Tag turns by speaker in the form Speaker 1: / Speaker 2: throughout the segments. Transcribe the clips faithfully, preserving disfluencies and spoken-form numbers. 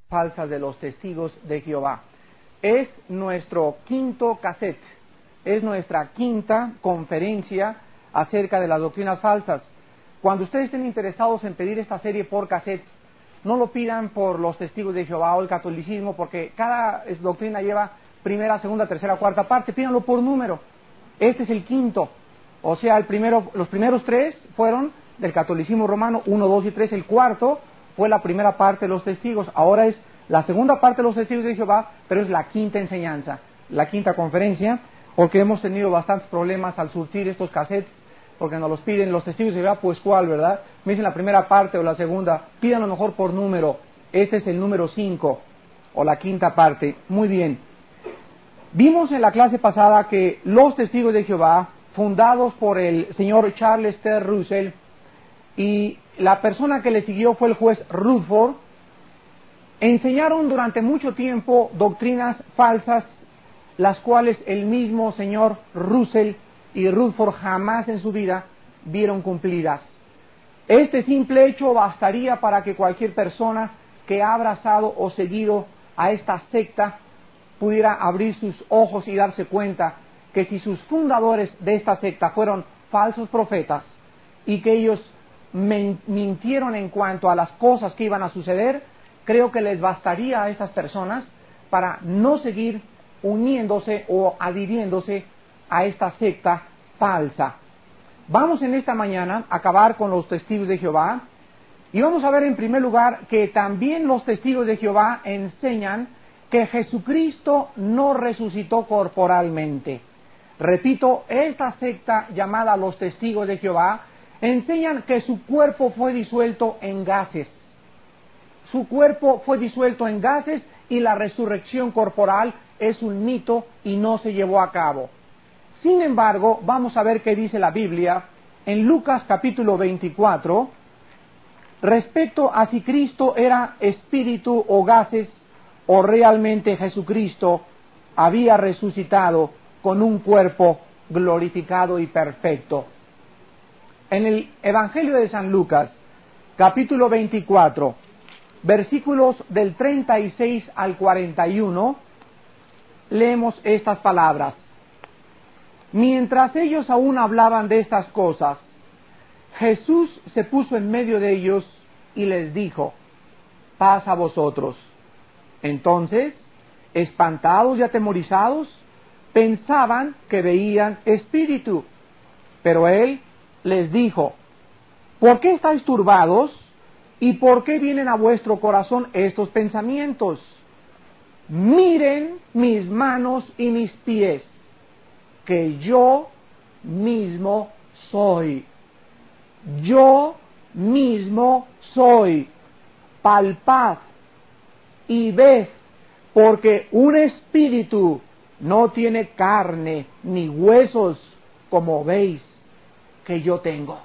Speaker 1: Falsas de los testigos de Jehová. Es nuestro quinto cassette, es nuestra quinta conferencia acerca de las doctrinas falsas. Cuando ustedes estén interesados en pedir esta serie por cassette, no lo pidan por los testigos de Jehová o el catolicismo, porque cada doctrina lleva primera, segunda, tercera, cuarta parte. Pídanlo por número. Este es el quinto. O sea, el primero, los primeros tres fueron del catolicismo romano, uno, dos y tres. El cuarto fue la primera parte de los testigos. Ahora es la segunda parte de los testigos de Jehová, pero es la quinta enseñanza, la quinta conferencia, porque hemos tenido bastantes problemas al surtir estos cassettes, porque nos los piden los testigos de Jehová, pues cuál, ¿verdad? Me dicen la primera parte o la segunda, pídanlo mejor por número. Este es el número cinco, o la quinta parte. Muy bien. Vimos en la clase pasada que los testigos de Jehová, fundados por el señor Charles T. Russell, y la persona que le siguió fue el juez Rutherford, enseñaron durante mucho tiempo doctrinas falsas, las cuales el mismo señor Russell y Rutherford jamás en su vida vieron cumplidas. Este simple hecho bastaría para que cualquier persona que ha abrazado o seguido a esta secta pudiera abrir sus ojos y darse cuenta que si sus fundadores de esta secta fueron falsos profetas y que ellos mintieron en cuanto a las cosas que iban a suceder, creo que les bastaría a estas personas para no seguir uniéndose o adhiriéndose a esta secta falsa. Vamos en esta mañana a acabar con los testigos de Jehová y vamos a ver en primer lugar que también los testigos de Jehová enseñan que Jesucristo no resucitó corporalmente. Repito, esta secta llamada los testigos de Jehová enseñan que su cuerpo fue disuelto en gases. Su cuerpo fue disuelto en gases y la resurrección corporal es un mito y no se llevó a cabo. Sin embargo, vamos a ver qué dice la Biblia en Lucas capítulo veinticuatro respecto a si Cristo era espíritu o gases o realmente Jesucristo había resucitado con un cuerpo glorificado y perfecto. En el Evangelio de San Lucas, capítulo veinticuatro, versículos del treinta y seis al cuarenta y uno, leemos estas palabras. Mientras ellos aún hablaban de estas cosas, Jesús se puso en medio de ellos y les dijo, paz a vosotros. Entonces, espantados y atemorizados, pensaban que veían espíritu. Pero él les dijo, ¿por qué estáis turbados? ¿Y por qué vienen a vuestro corazón estos pensamientos? Miren mis manos y mis pies, que yo mismo soy. Yo mismo soy. Palpad y ved, porque un espíritu no tiene carne ni huesos, como veis que yo tengo.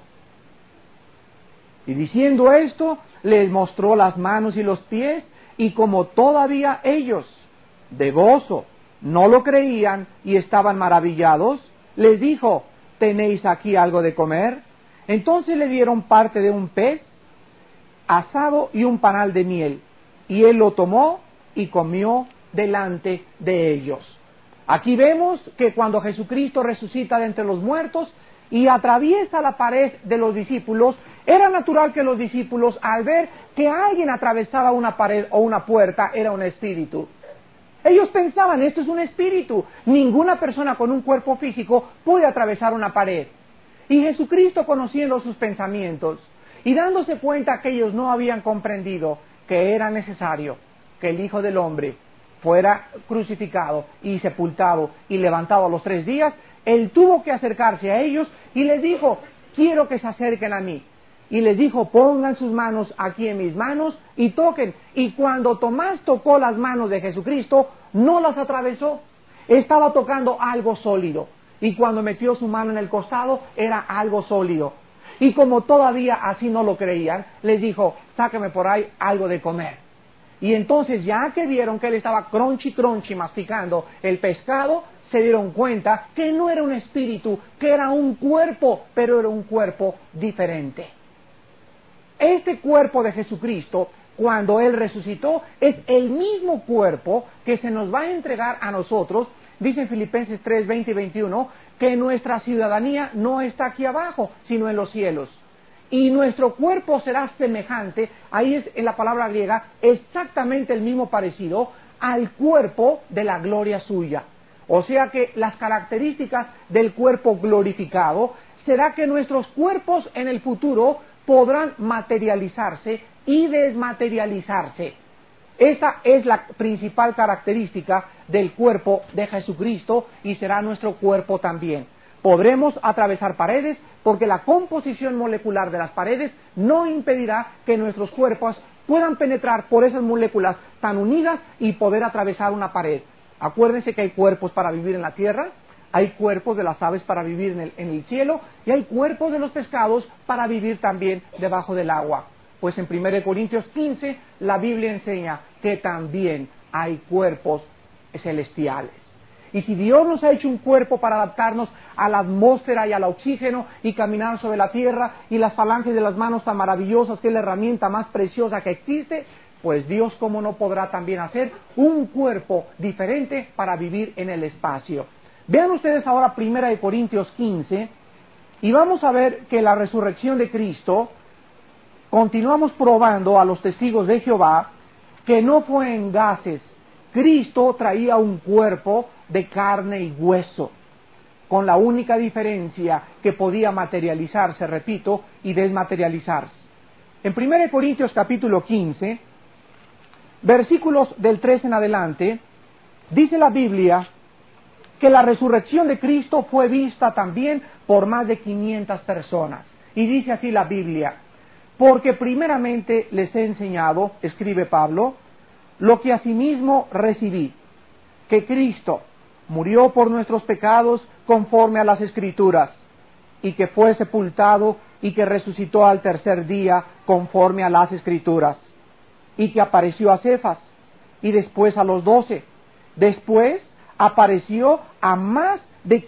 Speaker 1: Y diciendo esto, les mostró las manos y los pies, y como todavía ellos, de gozo, no lo creían y estaban maravillados, les dijo, ¿tenéis aquí algo de comer? Entonces le dieron parte de un pez asado y un panal de miel, y él lo tomó y comió delante de ellos. Aquí vemos que cuando Jesucristo resucita de entre los muertos y atraviesa la pared de los discípulos, era natural que los discípulos, al ver que alguien atravesaba una pared o una puerta, era un espíritu. Ellos pensaban, esto es un espíritu. Ninguna persona con un cuerpo físico puede atravesar una pared. Y Jesucristo, conociendo sus pensamientos y dándose cuenta que ellos no habían comprendido que era necesario que el Hijo del Hombre fuera crucificado y sepultado y levantado a los tres días, él tuvo que acercarse a ellos y les dijo, quiero que se acerquen a mí. Y les dijo, pongan sus manos aquí en mis manos y toquen. Y cuando Tomás tocó las manos de Jesucristo, no las atravesó. Estaba tocando algo sólido. Y cuando metió su mano en el costado, era algo sólido. Y como todavía así no lo creían, les dijo, sáqueme por ahí algo de comer. Y entonces, ya que vieron que él estaba crunchy crunchy masticando el pescado, se dieron cuenta que no era un espíritu, que era un cuerpo, pero era un cuerpo diferente. Este cuerpo de Jesucristo cuando Él resucitó, es el mismo cuerpo que se nos va a entregar a nosotros. Dice en Filipenses tres, veinte y veintiuno, que nuestra ciudadanía no está aquí abajo, sino en los cielos. Y nuestro cuerpo será semejante, ahí es en la palabra griega, exactamente el mismo parecido al cuerpo de la gloria suya. O sea que las características del cuerpo glorificado será que nuestros cuerpos en el futuro podrán materializarse y desmaterializarse. Esa es la principal característica del cuerpo de Jesucristo y será nuestro cuerpo también. Podremos atravesar paredes porque la composición molecular de las paredes no impedirá que nuestros cuerpos puedan penetrar por esas moléculas tan unidas y poder atravesar una pared. Acuérdense que hay cuerpos para vivir en la tierra, hay cuerpos de las aves para vivir en el, en el cielo y hay cuerpos de los pescados para vivir también debajo del agua. Pues en primera de Corintios quince la Biblia enseña que también hay cuerpos celestiales. Y si Dios nos ha hecho un cuerpo para adaptarnos a la atmósfera y al oxígeno y caminar sobre la tierra y las falanges de las manos tan maravillosas, que es la herramienta más preciosa que existe, pues Dios cómo no podrá también hacer un cuerpo diferente para vivir en el espacio. Vean ustedes ahora primera de Corintios quince y vamos a ver que la resurrección de Cristo, continuamos probando a los testigos de Jehová que no fue en gases. Cristo traía un cuerpo de carne y hueso, con la única diferencia que podía materializarse, repito, y desmaterializarse. En primera de Corintios capítulo quince, versículos del tres en adelante, dice la Biblia que la resurrección de Cristo fue vista también por más de quinientas personas. Y dice así la Biblia: porque primeramente les he enseñado, escribe Pablo, lo que asimismo recibí, que Cristo murió por nuestros pecados conforme a las Escrituras, y que fue sepultado y que resucitó al tercer día conforme a las Escrituras, y que apareció a Cefas, y después a los doce. Después apareció a más de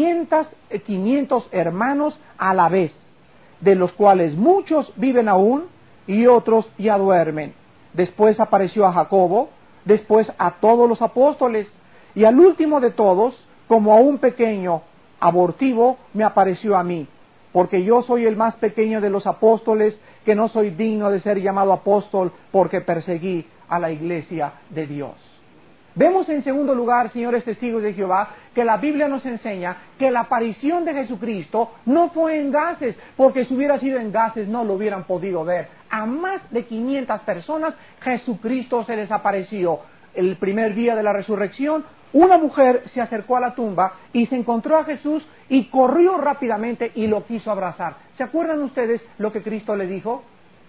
Speaker 1: quinientos hermanos a la vez, de los cuales muchos viven aún y otros ya duermen. Después apareció a Jacobo, después a todos los apóstoles, y al último de todos, como a un pequeño abortivo, me apareció a mí, porque yo soy el más pequeño de los apóstoles, que no soy digno de ser llamado apóstol, porque perseguí a la iglesia de Dios. Vemos en segundo lugar, señores testigos de Jehová, que la Biblia nos enseña que la aparición de Jesucristo no fue en gases, porque si hubiera sido en gases no lo hubieran podido ver. A más de quinientas personas Jesucristo se les apareció. El primer día de la resurrección, una mujer se acercó a la tumba y se encontró a Jesús y corrió rápidamente y lo quiso abrazar. ¿Se acuerdan ustedes lo que Cristo le dijo?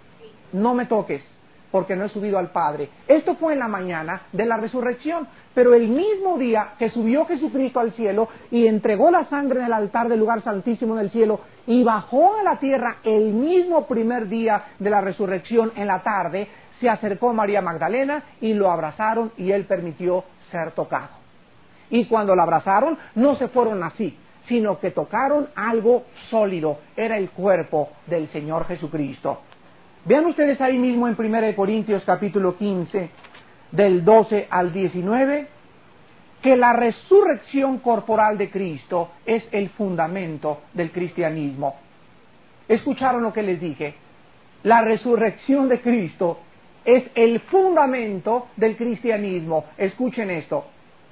Speaker 1: No me toques, porque no he subido al Padre. Esto fue en la mañana de la resurrección, pero el mismo día que subió Jesucristo al cielo y entregó la sangre en el altar del lugar santísimo del cielo y bajó a la tierra, el mismo primer día de la resurrección en la tarde, se acercó María Magdalena y lo abrazaron y él permitió ser tocado. Y cuando lo abrazaron, no se fueron así, sino que tocaron algo sólido, era el cuerpo del Señor Jesucristo. Vean ustedes ahí mismo en primera de Corintios capítulo quince, del doce al diecinueve, que la resurrección corporal de Cristo es el fundamento del cristianismo. ¿Escucharon lo que les dije? La resurrección de Cristo es el fundamento del cristianismo. Escuchen esto.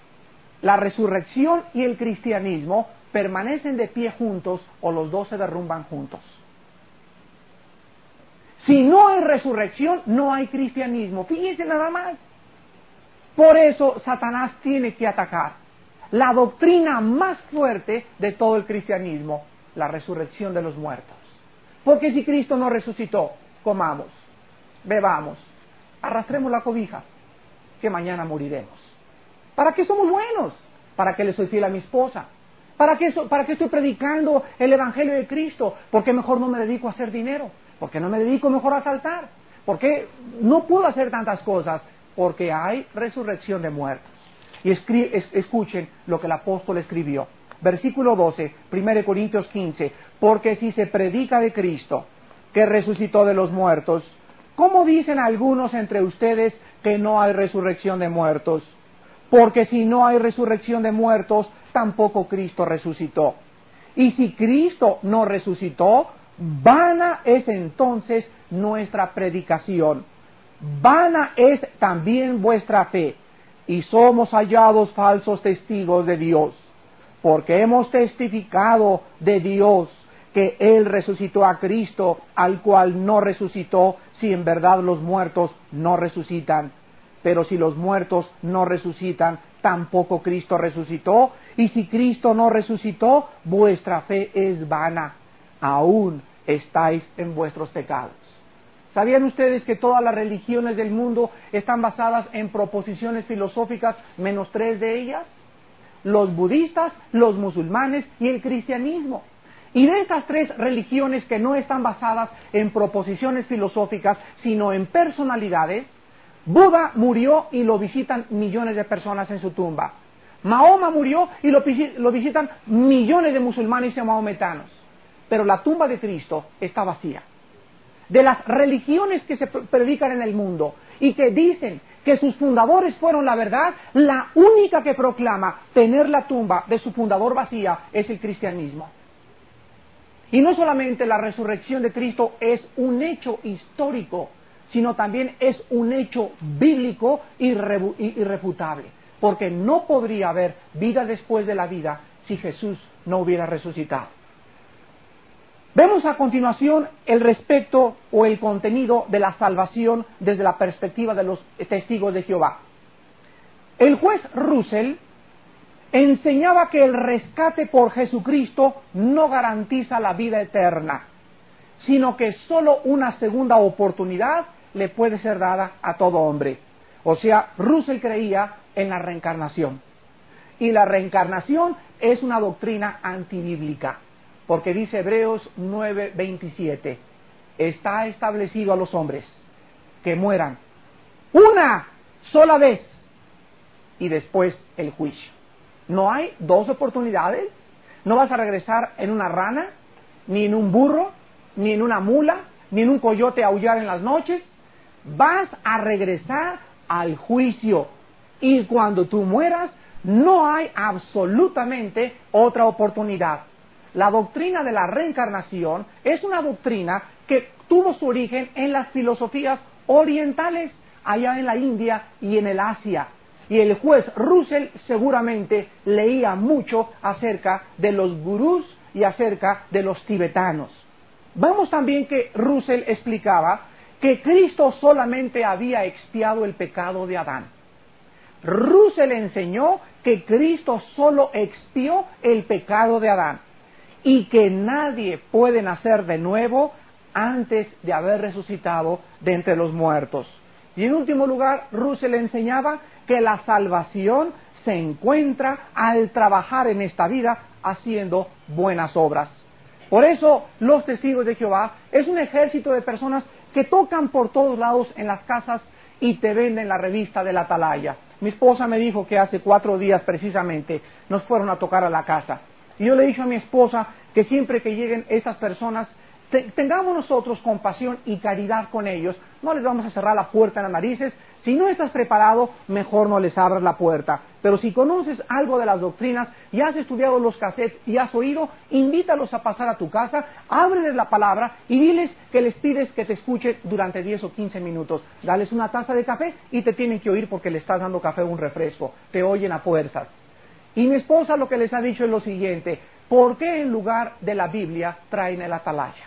Speaker 1: La resurrección y el cristianismo permanecen de pie juntos o los dos se derrumban juntos. Si no hay resurrección, no hay cristianismo. Fíjense nada más. Por eso Satanás tiene que atacar la doctrina más fuerte de todo el cristianismo, la resurrección de los muertos. Porque si Cristo no resucitó, comamos, bebamos, arrastremos la cobija, que mañana moriremos. ¿Para qué somos buenos? ¿Para qué le soy fiel a mi esposa? ¿Para qué, so, ¿Para qué estoy predicando el Evangelio de Cristo? ¿Por qué mejor no me dedico a hacer dinero? ¿Por qué no me dedico mejor a asaltar? ¿Por qué no puedo hacer tantas cosas? Porque hay resurrección de muertos. Y escri- es, escuchen lo que el apóstol escribió. Versículo doce, primera de Corintios quince. Porque si se predica de Cristo, que resucitó de los muertos, ¿cómo dicen algunos entre ustedes que no hay resurrección de muertos? Porque si no hay resurrección de muertos, tampoco Cristo resucitó. Y si Cristo no resucitó, vana es entonces nuestra predicación. Vana es también vuestra fe. Y somos hallados falsos testigos de Dios, porque hemos testificado de Dios que Él resucitó a Cristo, al cual no resucitó, si en verdad los muertos no resucitan. Pero si los muertos no resucitan, tampoco Cristo resucitó. Y si Cristo no resucitó, vuestra fe es vana. Aún estáis en vuestros pecados. ¿Sabían ustedes que todas las religiones del mundo están basadas en proposiciones filosóficas, menos tres de ellas? Los budistas, los musulmanes y el cristianismo. Y de estas tres religiones que no están basadas en proposiciones filosóficas, sino en personalidades, Buda murió y lo visitan millones de personas en su tumba. Mahoma murió y lo, lo visitan millones de musulmanes y mahometanos. Pero la tumba de Cristo está vacía. De las religiones que se predican en el mundo y que dicen que sus fundadores fueron la verdad, la única que proclama tener la tumba de su fundador vacía es el cristianismo. Y no solamente la resurrección de Cristo es un hecho histórico, sino también es un hecho bíblico irrebu- irrefutable, porque no podría haber vida después de la vida si Jesús no hubiera resucitado. Vemos a continuación el respecto o el contenido de la salvación desde la perspectiva de los testigos de Jehová. El juez Russell enseñaba que el rescate por Jesucristo no garantiza la vida eterna, sino que solo una segunda oportunidad le puede ser dada a todo hombre. O sea, Russell creía en la reencarnación. Y la reencarnación es una doctrina antibíblica, porque dice Hebreos nueve veintisiete, está establecido a los hombres que mueran una sola vez y después el juicio. No hay dos oportunidades, no vas a regresar en una rana, ni en un burro, ni en una mula, ni en un coyote a aullar en las noches. Vas a regresar al juicio, y cuando tú mueras no hay absolutamente otra oportunidad. La doctrina de la reencarnación es una doctrina que tuvo su origen en las filosofías orientales, allá en la India y en el Asia. Y el juez Russell seguramente leía mucho acerca de los gurús y acerca de los tibetanos. Vemos también que Russell explicaba que Cristo solamente había expiado el pecado de Adán. Russell enseñó que Cristo solo expió el pecado de Adán y que nadie puede nacer de nuevo antes de haber resucitado de entre los muertos. Y en último lugar, Russell enseñaba que la salvación se encuentra al trabajar en esta vida haciendo buenas obras. Por eso, los testigos de Jehová es un ejército de personas que tocan por todos lados en las casas y te venden la revista de la Atalaya. Mi esposa me dijo que hace cuatro días precisamente nos fueron a tocar a la casa. Y yo le dije a mi esposa que siempre que lleguen estas personas, te, tengamos nosotros compasión y caridad con ellos. No les vamos a cerrar la puerta en las narices. Si no estás preparado, mejor no les abras la puerta. Pero si conoces algo de las doctrinas y has estudiado los cassettes y has oído, invítalos a pasar a tu casa, ábreles la palabra y diles que les pides que te escuchen durante diez o quince minutos. Dales una taza de café y te tienen que oír porque le estás dando café o un refresco. Te oyen a fuerzas. Y mi esposa lo que les ha dicho es lo siguiente: ¿por qué en lugar de la Biblia traen el Atalaya?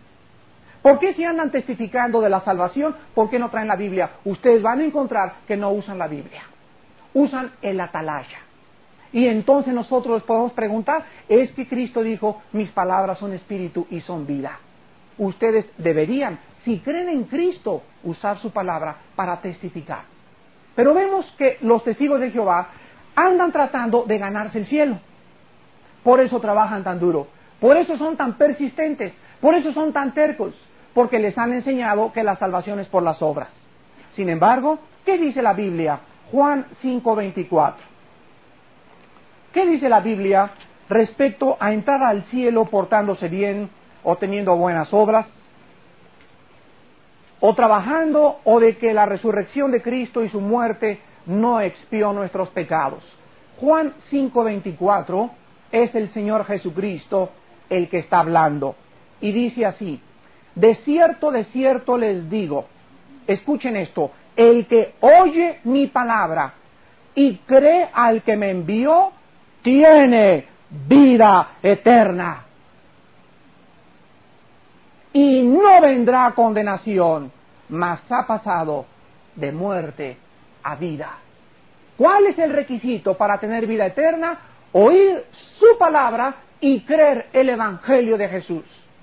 Speaker 1: ¿Por qué si andan testificando de la salvación, por qué no traen la Biblia? Ustedes van a encontrar que no usan la Biblia, usan el Atalaya. Y entonces nosotros les podemos preguntar, es que Cristo dijo, mis palabras son espíritu y son vida. Ustedes deberían, si creen en Cristo, usar su palabra para testificar. Pero vemos que los testigos de Jehová andan tratando de ganarse el cielo. Por eso trabajan tan duro, por eso son tan persistentes, por eso son tan tercos, porque les han enseñado que la salvación es por las obras. Sin embargo, ¿qué dice la Biblia? Juan cinco veinticuatro. ¿Qué dice la Biblia respecto a entrar al cielo portándose bien o teniendo buenas obras? o trabajando, o de que la resurrección de Cristo y su muerte no expió nuestros pecados. Juan cinco veinticuatro es el Señor Jesucristo el que está hablando, y dice así: de cierto, de cierto les digo, escuchen esto, el que oye mi palabra y cree al que me envió, tiene vida eterna. Y no vendrá a condenación, mas ha pasado de muerte a vida. ¿Cuál es el requisito para tener vida eterna? Oír su palabra y creer el Evangelio de Jesús.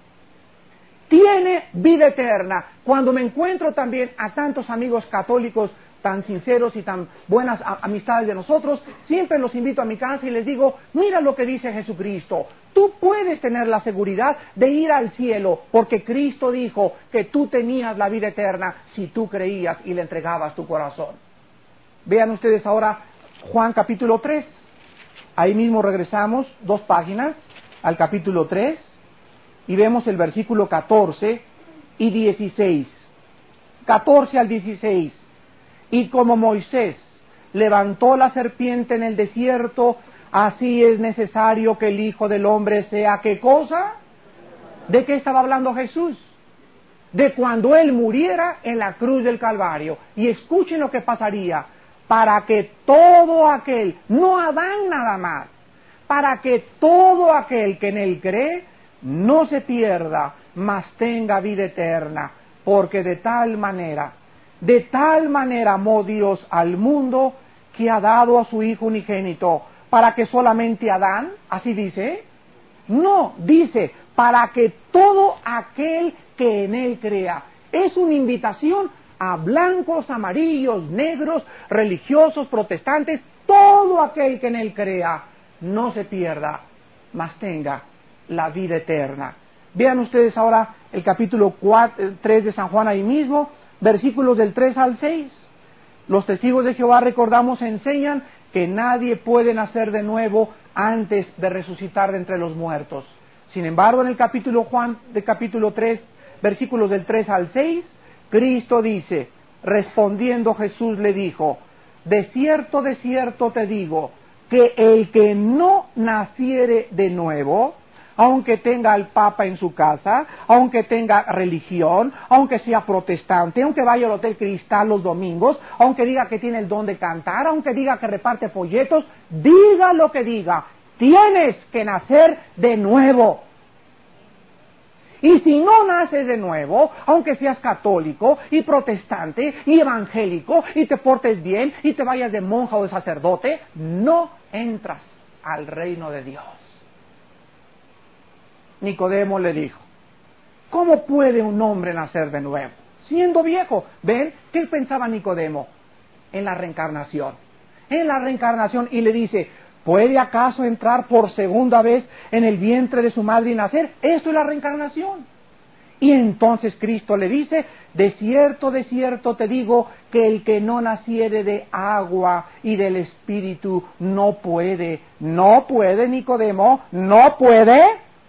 Speaker 1: Tiene vida eterna. Cuando me encuentro también a tantos amigos católicos tan sinceros y tan buenas amistades de nosotros, siempre los invito a mi casa y les digo, mira lo que dice Jesucristo, tú puedes tener la seguridad de ir al cielo, porque Cristo dijo que tú tenías la vida eterna si tú creías y le entregabas tu corazón. Vean ustedes ahora Juan capítulo tres, ahí mismo regresamos dos páginas al capítulo tres y vemos el versículo catorce y dieciséis, catorce al dieciséis. Y como Moisés levantó la serpiente en el desierto, así es necesario que el Hijo del Hombre sea, ¿qué cosa? ¿De qué estaba hablando Jesús? De cuando Él muriera en la cruz del Calvario. Y escuchen lo que pasaría, para que todo aquel, no Adán nada más, para que todo aquel que en Él cree, no se pierda, mas tenga vida eterna, porque de tal manera, de tal manera amó Dios al mundo que ha dado a su Hijo unigénito, para que solamente Adán, así dice, no, dice, para que todo aquel que en él crea. Es una invitación a blancos, amarillos, negros, religiosos, protestantes, todo aquel que en él crea, no se pierda, mas tenga la vida eterna. Vean ustedes ahora el capítulo cuatro, tres de San Juan ahí mismo, versículos del tres al seis. Los testigos de Jehová, recordamos, enseñan que nadie puede nacer de nuevo antes de resucitar de entre los muertos. Sin embargo, en el capítulo Juan, del capítulo tres, versículos del tres al seis, Cristo dice, respondiendo Jesús le dijo, de cierto, de cierto te digo, que el que no naciere de nuevo, aunque tenga al Papa en su casa, aunque tenga religión, aunque sea protestante, aunque vaya al Hotel Cristal los domingos, aunque diga que tiene el don de cantar, aunque diga que reparte folletos, diga lo que diga, tienes que nacer de nuevo. Y si no naces de nuevo, aunque seas católico y protestante y evangélico y te portes bien y te vayas de monja o de sacerdote, no entras al reino de Dios. Nicodemo le dijo, ¿cómo puede un hombre nacer de nuevo? Siendo viejo. ¿Ven? ¿Qué pensaba Nicodemo? En la reencarnación. En la reencarnación. Y le dice, ¿puede acaso entrar por segunda vez en el vientre de su madre y nacer? Esto es la reencarnación. Y entonces Cristo le dice, de cierto, de cierto te digo, que el que no naciere de agua y del Espíritu no puede, no puede, Nicodemo, no puede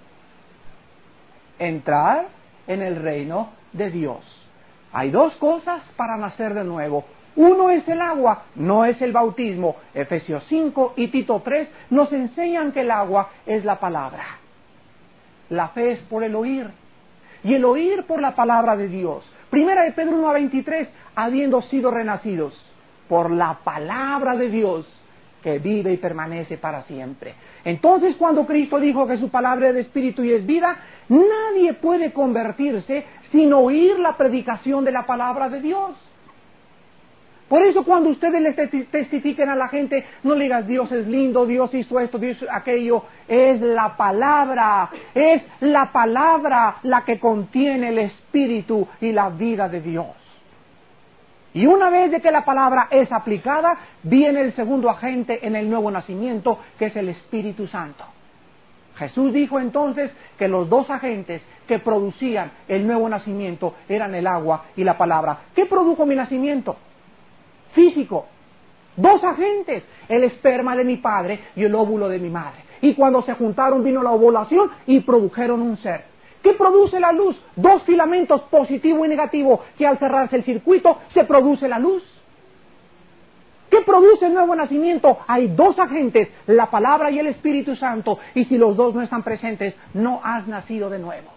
Speaker 1: entrar en el reino de Dios. Hay dos cosas para nacer de nuevo. Uno es el agua, no es el bautismo. Efesios cinco y Tito tres nos enseñan que el agua es la palabra. La fe es por el oír, y el oír por la palabra de Dios. Primera de Pedro uno a veintitrés, habiendo sido renacidos por la palabra de Dios, que vive y permanece para siempre. Entonces, cuando Cristo dijo que su palabra es de espíritu y es vida, nadie puede convertirse sin oír la predicación de la palabra de Dios. Por eso, cuando ustedes les testifiquen a la gente, no le digas Dios es lindo, Dios hizo esto, Dios hizo aquello. Es la palabra, es la palabra la que contiene el espíritu y la vida de Dios. Y una vez de que la palabra es aplicada, viene el segundo agente en el nuevo nacimiento, que es el Espíritu Santo. Jesús dijo entonces que los dos agentes que producían el nuevo nacimiento eran el agua y la palabra. ¿Qué produjo mi nacimiento? Físico. Dos agentes, el esperma de mi padre y el óvulo de mi madre. Y cuando se juntaron vino la ovulación y produjeron un ser. ¿Qué ¿Qué produce la luz? Dos filamentos, positivo y negativo, que al cerrarse el circuito se produce la luz. ¿Qué produce el nuevo nacimiento? Hay dos agentes, la palabra y el Espíritu Santo, y si los dos no están presentes, no has nacido de nuevo.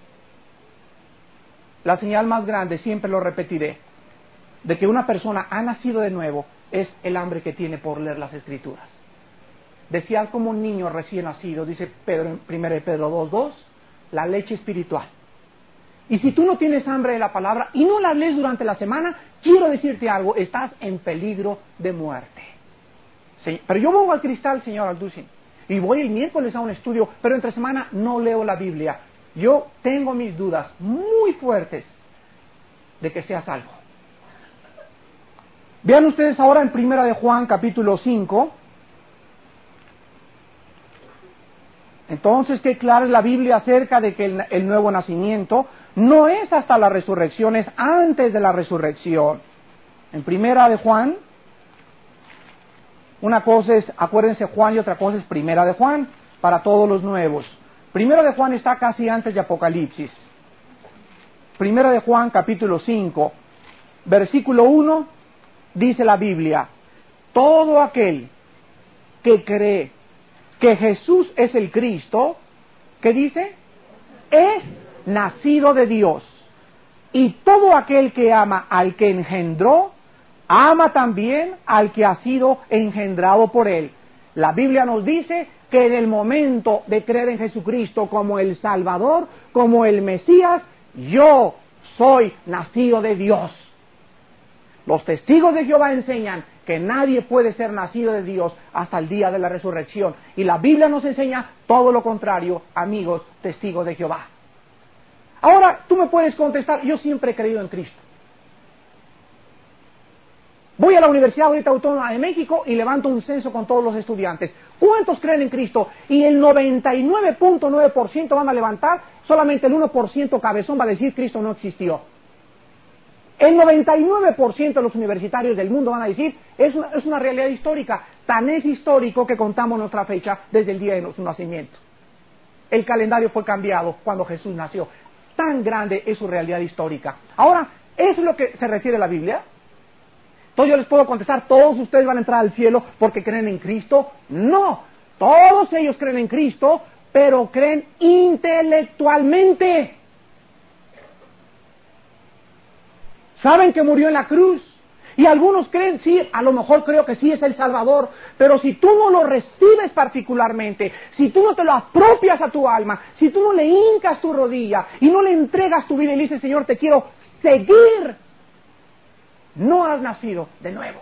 Speaker 1: La señal más grande, siempre lo repetiré, de que una persona ha nacido de nuevo es el hambre que tiene por leer las Escrituras. Desear como un niño recién nacido, dice Pedro en primera de Pedro dos dos, la leche espiritual. Y si tú no tienes hambre de la palabra y no la lees durante la semana, quiero decirte algo, estás en peligro de muerte. Sí, pero yo voy al cristal, señor Alducin, y voy el miércoles a un estudio, pero entre semana no leo la Biblia. Yo tengo mis dudas muy fuertes de que sea salvo. Vean ustedes ahora en primera de Juan, capítulo cinco. Entonces, qué clara es la Biblia acerca de que el, el nuevo nacimiento no es hasta la resurrección, es antes de la resurrección. En primera de Juan, una cosa es, acuérdense Juan, y otra cosa es primera de Juan, para todos los nuevos. Primera de Juan está casi antes de Apocalipsis. Primera de Juan, capítulo cinco, versículo uno, dice la Biblia, todo aquel que cree que Jesús es el Cristo, ¿qué dice? Es nacido de Dios. Y todo aquel que ama al que engendró, ama también al que ha sido engendrado por él. La Biblia nos dice que en el momento de creer en Jesucristo como el Salvador, como el Mesías, yo soy nacido de Dios. Los testigos de Jehová enseñan que nadie puede ser nacido de Dios hasta el día de la resurrección. Y la Biblia nos enseña todo lo contrario, amigos testigos de Jehová. Ahora, tú me puedes contestar, yo siempre he creído en Cristo. Voy a la Universidad ahorita Autónoma de México y levanto un censo con todos los estudiantes. ¿Cuántos creen en Cristo? Y el noventa y nueve punto nueve por ciento van a levantar, solamente el uno por ciento cabezón va a decir Cristo no existió. El noventa y nueve por ciento de los universitarios del mundo van a decir, es una, es una realidad histórica. Tan es histórico que contamos nuestra fecha desde el día de su nacimiento. El calendario fue cambiado cuando Jesús nació. Tan grande es su realidad histórica. Ahora, ¿eso es lo que se refiere a la Biblia? Entonces yo les puedo contestar, ¿todos ustedes van a entrar al cielo porque creen en Cristo? No, todos ellos creen en Cristo, pero creen intelectualmente. Saben que murió en la cruz. Y algunos creen, sí, a lo mejor creo que sí es el Salvador, pero si tú no lo recibes particularmente, si tú no te lo apropias a tu alma, si tú no le hincas tu rodilla y no le entregas tu vida y le dices, Señor, te quiero seguir, no has nacido de nuevo.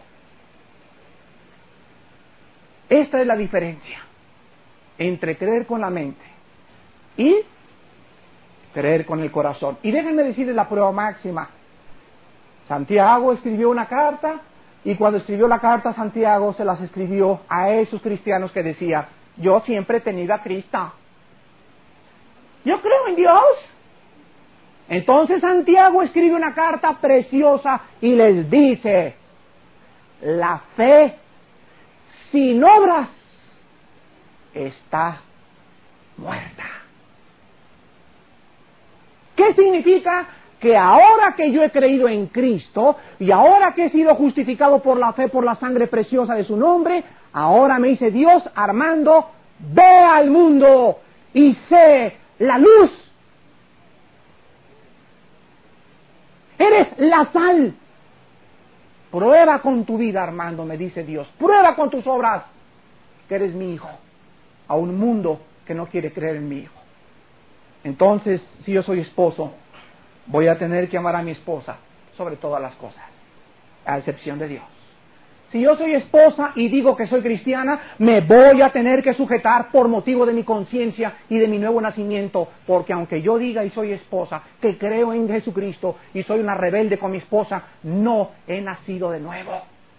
Speaker 1: Esta es la diferencia entre creer con la mente y creer con el corazón. Y déjenme decirles la prueba máxima. Santiago escribió una carta y cuando escribió la carta Santiago se las escribió a esos cristianos que decían, yo siempre he tenido a Cristo. Yo creo en Dios. Entonces Santiago escribe una carta preciosa y les dice, la fe sin obras está muerta. ¿Qué significa? Que ahora que yo he creído en Cristo y ahora que he sido justificado por la fe, por la sangre preciosa de su nombre, ahora me dice Dios, Armando, ve al mundo y sé la luz. Eres la sal. Prueba con tu vida, Armando, me dice Dios. Prueba con tus obras que eres mi hijo. A un mundo que no quiere creer en mi hijo. Entonces, si yo soy esposo, voy a tener que amar a mi esposa sobre todas las cosas, a excepción de Dios. Si yo soy esposa y digo que soy cristiana, me voy a tener que sujetar por motivo de mi conciencia y de mi nuevo nacimiento, porque aunque yo diga y soy esposa, que creo en Jesucristo y soy una rebelde con mi esposa, no he nacido de nuevo.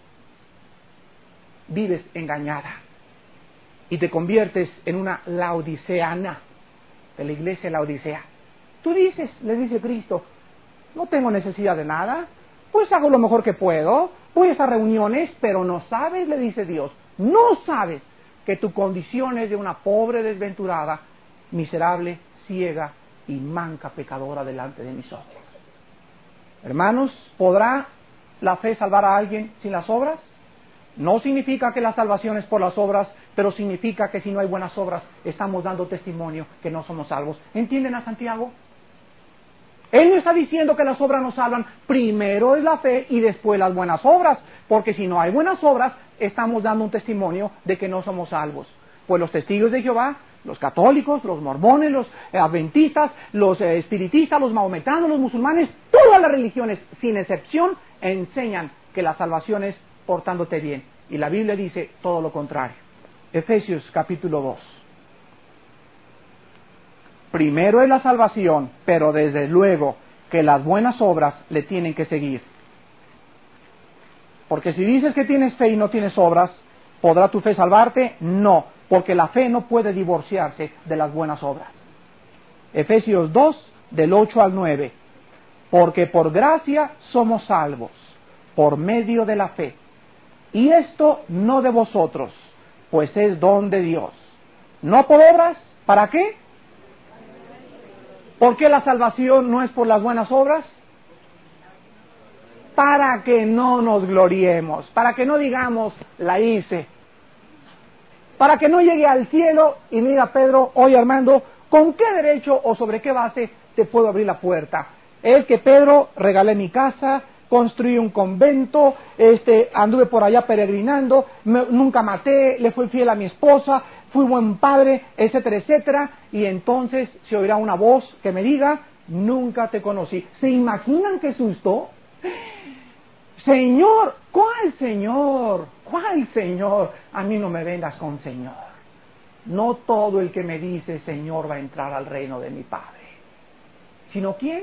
Speaker 1: Vives engañada y te conviertes en una laodiceana de la iglesia Laodicea. Tú dices, le dice Cristo, no tengo necesidad de nada, pues hago lo mejor que puedo, voy a esas reuniones, pero no sabes, le dice Dios, no sabes que tu condición es de una pobre desventurada, miserable, ciega y manca pecadora delante de mis ojos. Hermanos, ¿podrá la fe salvar a alguien sin las obras? No significa que la salvación es por las obras, pero significa que si no hay buenas obras, estamos dando testimonio que no somos salvos. ¿Entienden a Santiago? Él no está diciendo que las obras nos salvan, primero es la fe y después las buenas obras, porque si no hay buenas obras, estamos dando un testimonio de que no somos salvos. Pues los testigos de Jehová, los católicos, los mormones, los adventistas, los eh, espiritistas, los mahometanos, los musulmanes, todas las religiones, sin excepción, enseñan que la salvación es portándote bien. Y la Biblia dice todo lo contrario. Efesios capítulo dos. Primero es la salvación, pero desde luego que las buenas obras le tienen que seguir. Porque si dices que tienes fe y no tienes obras, ¿podrá tu fe salvarte? No, porque la fe no puede divorciarse de las buenas obras. Efesios dos, del ocho al nueve. Porque por gracia somos salvos, por medio de la fe. Y esto no de vosotros, pues es don de Dios. No por obras, ¿para qué? ¿Por qué la salvación no es por las buenas obras? Para que no nos gloriemos, para que no digamos, la hice. Para que no llegue al cielo y me diga Pedro, oye Armando, ¿con qué derecho o sobre qué base te puedo abrir la puerta? Es que Pedro, regalé mi casa, construí un convento, este, anduve por allá peregrinando, me, nunca maté, le fui fiel a mi esposa, fui buen padre, etcétera, etcétera, y entonces se oirá una voz que me diga, nunca te conocí. ¿Se imaginan qué susto? Señor, ¿cuál Señor? ¿Cuál Señor? A mí no me vengas con Señor. No todo el que me dice Señor va a entrar al reino de mi Padre. ¿Sino quién?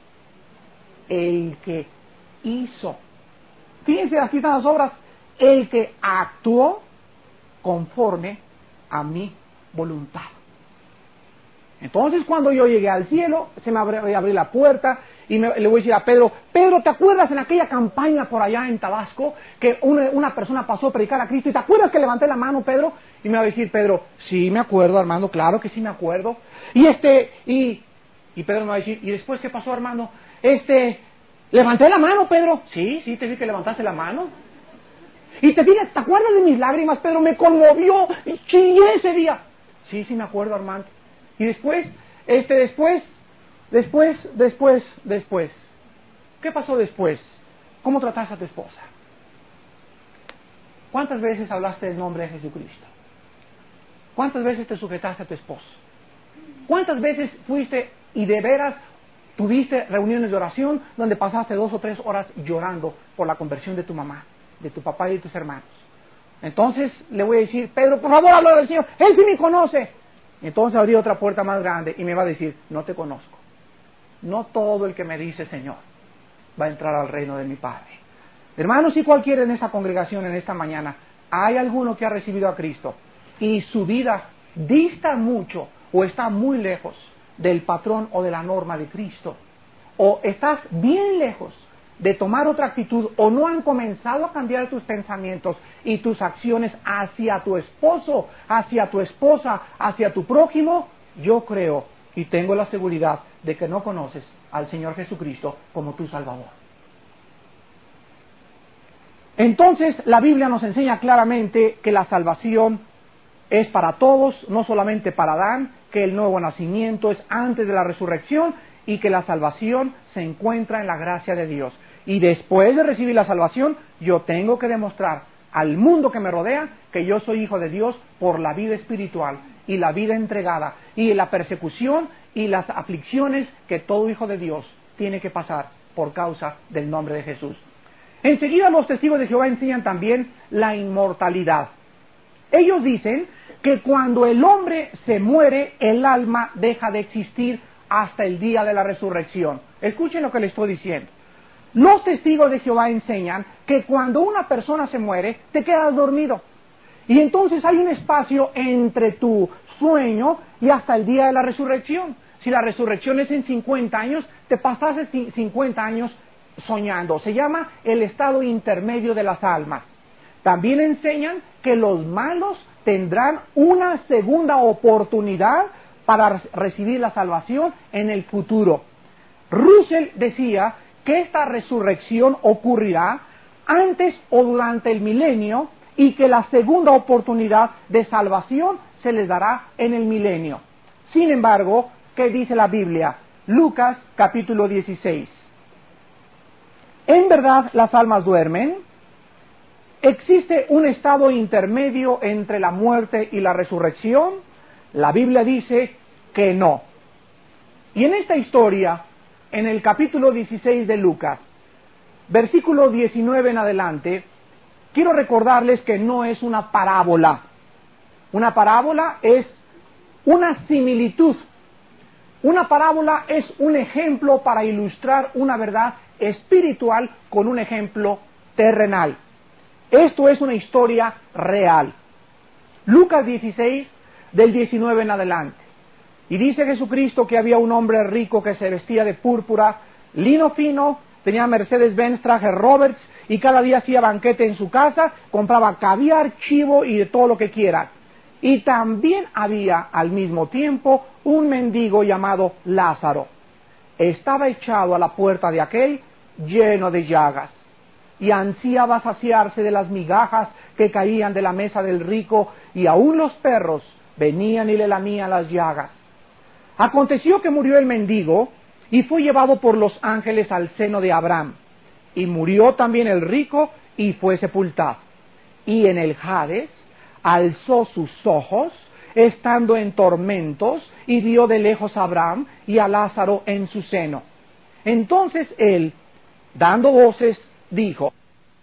Speaker 1: El que hizo. Fíjense, aquí están las obras. El que actuó conforme a mi voluntad. Entonces, cuando yo llegué al cielo, se me abrió abrí la puerta y me, le voy a decir a Pedro, Pedro, ¿te acuerdas en aquella campaña por allá en Tabasco que una, una persona pasó a predicar a Cristo? ¿Y te acuerdas que levanté la mano, Pedro? Y me va a decir Pedro, sí, me acuerdo, Armando, claro que sí me acuerdo. Y este, y, y Pedro me va a decir, ¿y después qué pasó, Armando? Este, levanté la mano, Pedro. Sí, sí, te vi que levantaste la mano. Y te fijas, ¿te acuerdas de mis lágrimas, Pedro? Me conmovió y chillé ese día. Sí, sí me acuerdo, Armando. Y después, este, después, después, después, después. ¿Qué pasó después? ¿Cómo trataste a tu esposa? ¿Cuántas veces hablaste del nombre de Jesucristo? ¿Cuántas veces te sujetaste a tu esposo? ¿Cuántas veces fuiste y de veras tuviste reuniones de oración donde pasaste dos o tres horas llorando por la conversión de tu mamá, de tu papá y de tus hermanos? Entonces le voy a decir, Pedro, por favor, habla del Señor, Él sí me conoce. Entonces abrí otra puerta más grande y me va a decir, no te conozco. No todo el que me dice Señor va a entrar al reino de mi Padre. Hermanos, y cualquiera en esta congregación en esta mañana, hay alguno que ha recibido a Cristo y su vida dista mucho o está muy lejos del patrón o de la norma de Cristo, o estás bien lejos de tomar otra actitud, o no han comenzado a cambiar tus pensamientos y tus acciones hacia tu esposo, hacia tu esposa, hacia tu prójimo, yo creo y tengo la seguridad de que no conoces al Señor Jesucristo como tu Salvador. Entonces la Biblia nos enseña claramente que la salvación es para todos, no solamente para Adán, que el nuevo nacimiento es antes de la resurrección y que la salvación se encuentra en la gracia de Dios. Y después de recibir la salvación, yo tengo que demostrar al mundo que me rodea que yo soy hijo de Dios por la vida espiritual y la vida entregada y la persecución y las aflicciones que todo hijo de Dios tiene que pasar por causa del nombre de Jesús. Enseguida los testigos de Jehová enseñan también la inmortalidad. Ellos dicen que cuando el hombre se muere, el alma deja de existir hasta el día de la resurrección. Escuchen lo que les estoy diciendo. Los testigos de Jehová enseñan que cuando una persona se muere, te quedas dormido. Y entonces hay un espacio entre tu sueño y hasta el día de la resurrección. Si la resurrección es en cincuenta años, te pasaste cincuenta años soñando. Se llama el estado intermedio de las almas. También enseñan que los malos tendrán una segunda oportunidad para recibir la salvación en el futuro. Russell decía que esta resurrección ocurrirá antes o durante el milenio y que la segunda oportunidad de salvación se les dará en el milenio. Sin embargo, ¿qué dice la Biblia? Lucas capítulo dieciséis. ¿En verdad las almas duermen? ¿Existe un estado intermedio entre la muerte y la resurrección? La Biblia dice que no. Y en esta historia, en el capítulo dieciséis de Lucas, versículo diecinueve en adelante, quiero recordarles que no es una parábola. Una parábola es una similitud. Una parábola es un ejemplo para ilustrar una verdad espiritual con un ejemplo terrenal. Esto es una historia real. Lucas dieciséis, del diecinueve en adelante. Y dice Jesucristo que había un hombre rico que se vestía de púrpura, lino fino, tenía Mercedes-Benz, traje Roberts, y cada día hacía banquete en su casa, compraba caviar, chivo y de todo lo que quiera. Y también había al mismo tiempo un mendigo llamado Lázaro. Estaba echado a la puerta de aquel, lleno de llagas, y ansiaba saciarse de las migajas que caían de la mesa del rico, y aun los perros venían y le lamían las llagas. Aconteció que murió el mendigo, y fue llevado por los ángeles al seno de Abraham. Y murió también el rico, y fue sepultado. Y en el Hades alzó sus ojos, estando en tormentos, y vio de lejos a Abraham y a Lázaro en su seno. Entonces él, dando voces, dijo: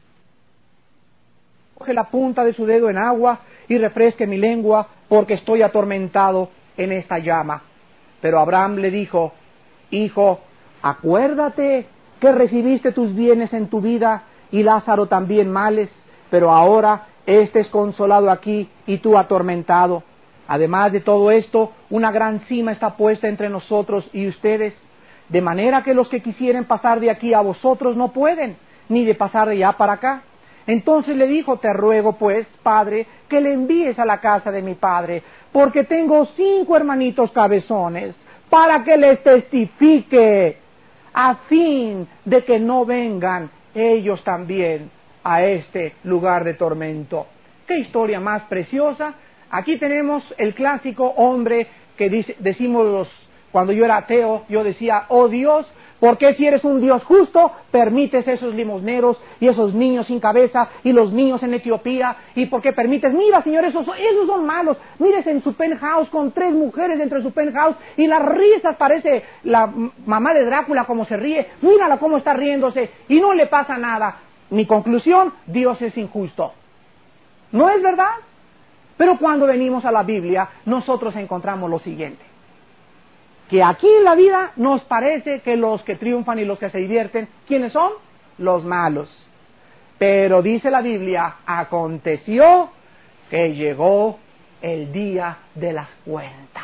Speaker 1: coge la punta de su dedo en agua y refresque mi lengua, porque estoy atormentado en esta llama. Pero Abraham le dijo: hijo, acuérdate que recibiste tus bienes en tu vida, y Lázaro también males, pero ahora éste es consolado aquí y tú atormentado. Además de todo esto, una gran cima está puesta entre nosotros y ustedes, de manera que los que quisieren pasar de aquí a vosotros no pueden, ni de pasar de allá para acá. Entonces le dijo: te ruego pues, padre, que le envíes a la casa de mi padre, porque tengo cinco hermanitos cabezones, para que les testifique, a fin de que no vengan ellos también a este lugar de tormento. ¡Qué historia más preciosa! Aquí tenemos el clásico hombre que dice, decimos los, cuando yo era ateo, yo decía: oh Dios, ¿por qué si eres un Dios justo, permites esos limosneros y esos niños sin cabeza y los niños en Etiopía? ¿Y por qué permites? Mira, señor, esos, esos son malos. Mires en su penthouse con tres mujeres dentro de su penthouse y las risas, parece la mamá de Drácula como se ríe. Mírala cómo está riéndose y no le pasa nada. Mi conclusión: Dios es injusto. ¿No es verdad? Pero cuando venimos a la Biblia, nosotros encontramos lo siguiente: que aquí en la vida nos parece que los que triunfan y los que se divierten, ¿quiénes son? Los malos. Pero dice la Biblia: aconteció que llegó el día de las cuentas.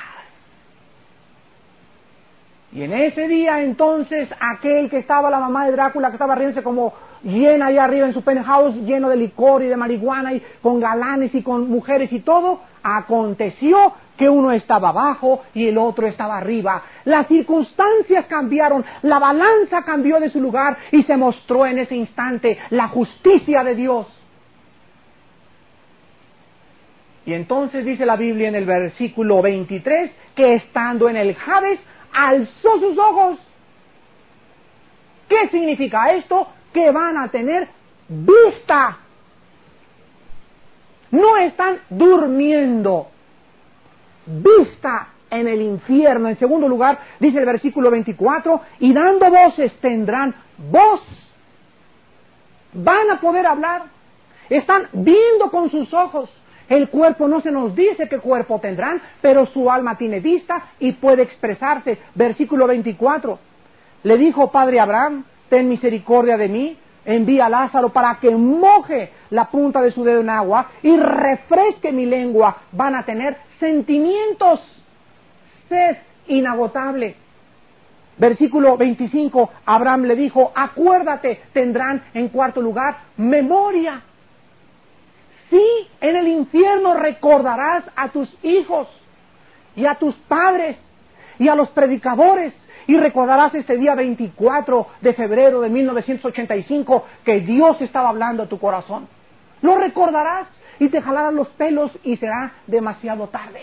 Speaker 1: Y en ese día entonces aquel que estaba, la mamá de Drácula, que estaba riéndose como llena allá arriba en su penthouse, lleno de licor y de marihuana y con galanes y con mujeres y todo, aconteció que uno estaba abajo y el otro estaba arriba. Las circunstancias cambiaron, la balanza cambió de su lugar y se mostró en ese instante la justicia de Dios. Y entonces dice la Biblia en el versículo veintitrés que estando en el Hades alzó sus ojos. ¿Qué significa esto? Que van a tener vista. No están durmiendo. Vista en el infierno. En segundo lugar, dice el versículo veinticuatro, y dando voces tendrán voz. Van a poder hablar. Están viendo con sus ojos. El cuerpo no se nos dice qué cuerpo tendrán, pero su alma tiene vista y puede expresarse. Versículo veinticuatro. Le dijo: Padre Abraham, ten misericordia de mí, envía a Lázaro para que moje la punta de su dedo en agua y refresque mi lengua. Van a tener sentimientos, sed inagotable. Versículo veinticinco, Abraham le dijo: acuérdate, tendrán en cuarto lugar memoria. Sí, en el infierno recordarás a tus hijos. y a tus padres y a los predicadores, y recordarás este día veinticuatro de febrero de mil novecientos ochenta y cinco que Dios estaba hablando a tu corazón. Lo recordarás y te jalarás los pelos y será demasiado tarde.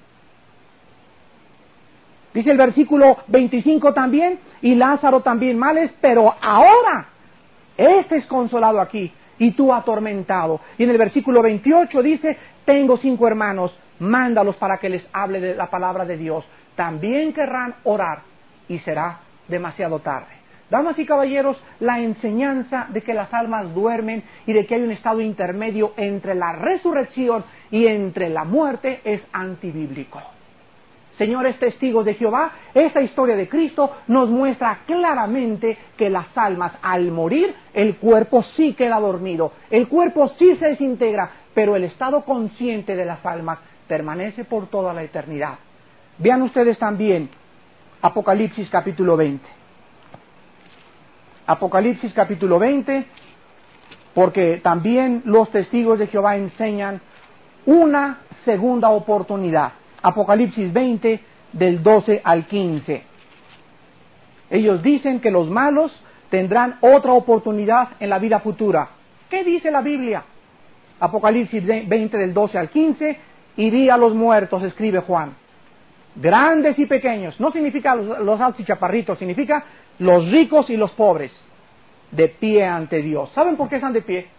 Speaker 1: Dice el versículo veinticinco también, y Lázaro también males, pero ahora este es consolado aquí y tú atormentado. Y en el versículo veintiocho dice, tengo cinco hermanos, mándalos para que les hable de la palabra de Dios. También querrán orar y será demasiado tarde. Damas y caballeros, la enseñanza de que las almas duermen y de que hay un estado intermedio entre la resurrección y entre la muerte es antibíblico. Señores testigos de Jehová, esta historia de Cristo nos muestra claramente que las almas al morir, el cuerpo sí queda dormido, el cuerpo sí se desintegra, pero el estado consciente de las almas permanece por toda la eternidad. Vean ustedes también Apocalipsis capítulo veinte. Apocalipsis capítulo veinte, porque también los testigos de Jehová enseñan una segunda oportunidad. Apocalipsis veinte, del doce al quince. Ellos dicen que los malos tendrán otra oportunidad en la vida futura. ¿Qué dice la Biblia? Apocalipsis veinte, del doce al quince, y di a los muertos, escribe Juan, grandes y pequeños, no significa los, los altos y chaparritos, significa los ricos y los pobres, de pie ante Dios. ¿Saben por qué están de pie?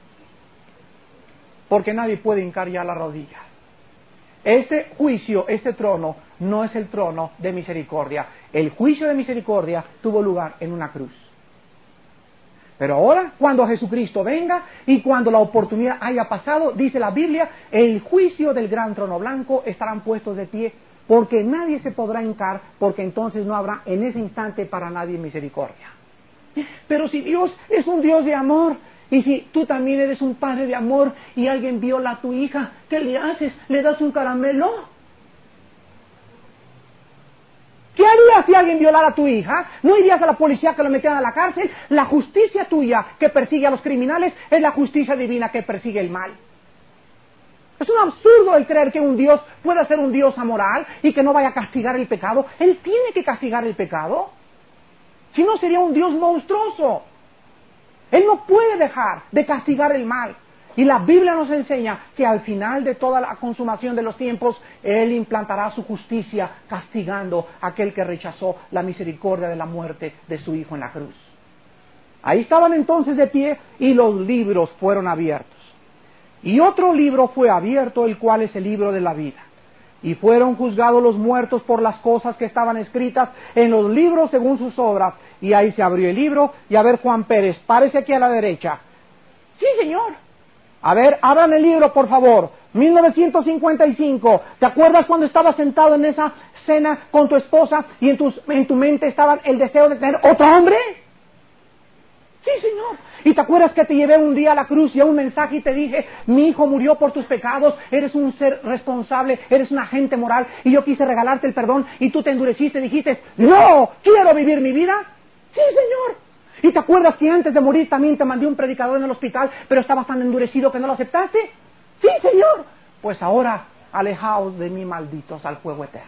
Speaker 1: Porque nadie puede hincar ya la rodilla. Este juicio, este trono, no es el trono de misericordia. El juicio de misericordia tuvo lugar en una cruz. Pero ahora, cuando Jesucristo venga y cuando la oportunidad haya pasado, dice la Biblia, el juicio del gran trono blanco estarán puestos de pie, porque nadie se podrá hincar, porque entonces no habrá en ese instante para nadie misericordia. Pero si Dios es un Dios de amor, y si tú también eres un padre de amor y alguien viola a tu hija, ¿qué le haces? ¿Le das un caramelo? ¿Qué harías si alguien violara a tu hija? ¿No irías a la policía que lo metieran a la cárcel? La justicia tuya que persigue a los criminales es la justicia divina que persigue el mal. Es un absurdo el creer que un Dios pueda ser un Dios amoral y que no vaya a castigar el pecado. Él tiene que castigar el pecado. Si no, sería un Dios monstruoso. Él no puede dejar de castigar el mal. Y la Biblia nos enseña que al final de toda la consumación de los tiempos, Él implantará su justicia castigando a aquel que rechazó la misericordia de la muerte de su Hijo en la cruz. Ahí estaban entonces de pie y los libros fueron abiertos. Y otro libro fue abierto, el cual es el libro de la vida. Y fueron juzgados los muertos por las cosas que estaban escritas en los libros según sus obras. Y ahí se abrió el libro. Y a ver, Juan Pérez, párese aquí a la derecha. Sí, señor. A ver, abran el libro, por favor. mil novecientos cincuenta y cinco. ¿Te acuerdas cuando estabas sentado en esa cena con tu esposa y en, tus, en tu mente estaba el deseo de tener otro hombre? Sí, señor. ¿Y te acuerdas que te llevé un día a la cruz y a un mensaje y te dije, mi hijo murió por tus pecados, eres un ser responsable, eres un agente moral, y yo quise regalarte el perdón y tú te endureciste y dijiste, no, quiero vivir mi vida? Sí, señor. ¿Y te acuerdas que antes de morir también te mandé un predicador en el hospital, pero estabas tan endurecido que no lo aceptaste? Sí, señor. Pues ahora, alejaos de mí, malditos, al fuego eterno,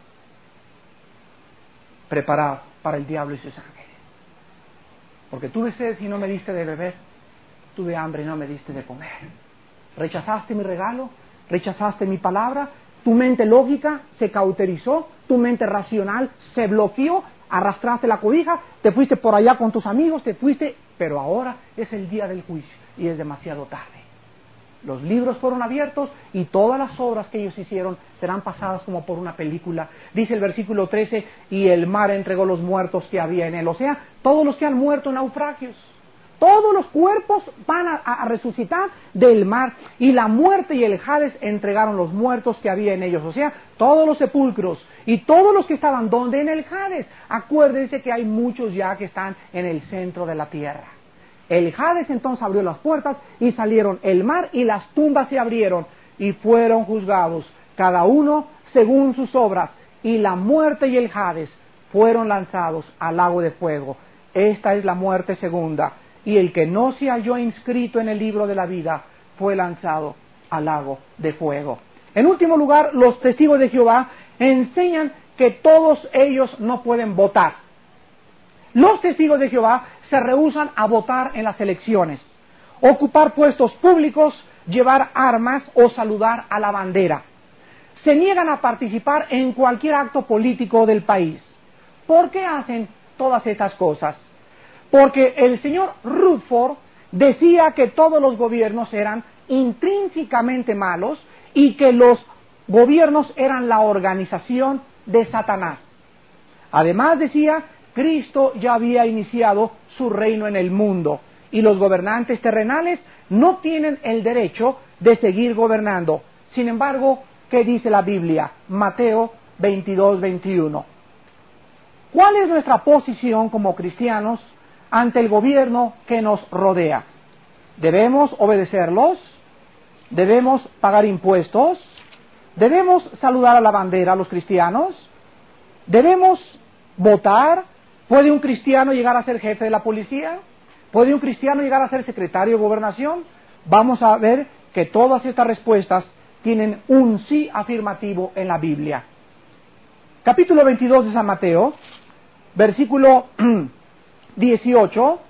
Speaker 1: preparado para el diablo y sus ángeles. Porque tuve sed y no me diste de beber, tuve hambre y no me diste de comer. Rechazaste mi regalo, rechazaste mi palabra, tu mente lógica se cauterizó, tu mente racional se bloqueó, arrastraste la cobija, te fuiste por allá con tus amigos, te fuiste, pero ahora es el día del juicio y es demasiado tarde. Los libros fueron abiertos y todas las obras que ellos hicieron serán pasadas como por una película. Dice el versículo trece, y el mar entregó los muertos que había en él. O sea, todos los que han muerto en naufragios. Todos los cuerpos van a, a resucitar del mar. Y la muerte y el Hades entregaron los muertos que había en ellos. O sea, todos los sepulcros y todos los que estaban donde en el Hades. Acuérdense que hay muchos ya que están en el centro de la tierra. El Hades entonces abrió las puertas y salieron el mar y las tumbas se abrieron y fueron juzgados, cada uno según sus obras, y la muerte y el Hades fueron lanzados al lago de fuego. Esta es la muerte segunda, y el que no se halló inscrito en el libro de la vida fue lanzado al lago de fuego. En último lugar, los testigos de Jehová enseñan que todos ellos no pueden votar. Los testigos de Jehová se rehúsan a votar en las elecciones, ocupar puestos públicos, llevar armas o saludar a la bandera. Se niegan a participar en cualquier acto político del país. ¿Por qué hacen todas estas cosas? Porque el señor Rutherford decía que todos los gobiernos eran intrínsecamente malos y que los gobiernos eran la organización de Satanás. Además decía, Cristo ya había iniciado su reino en el mundo y los gobernantes terrenales no tienen el derecho de seguir gobernando. Sin embargo, ¿qué dice la Biblia? Mateo veintidós, veintiuno. ¿Cuál es nuestra posición como cristianos ante el gobierno que nos rodea? ¿Debemos obedecerlos? ¿Debemos pagar impuestos? ¿Debemos saludar a la bandera a los cristianos? ¿Debemos votar? ¿Puede un cristiano llegar a ser jefe de la policía? ¿Puede un cristiano llegar a ser secretario de gobernación? Vamos a ver que todas estas respuestas tienen un sí afirmativo en la Biblia. Capítulo veintidós de San Mateo, versículo dieciocho,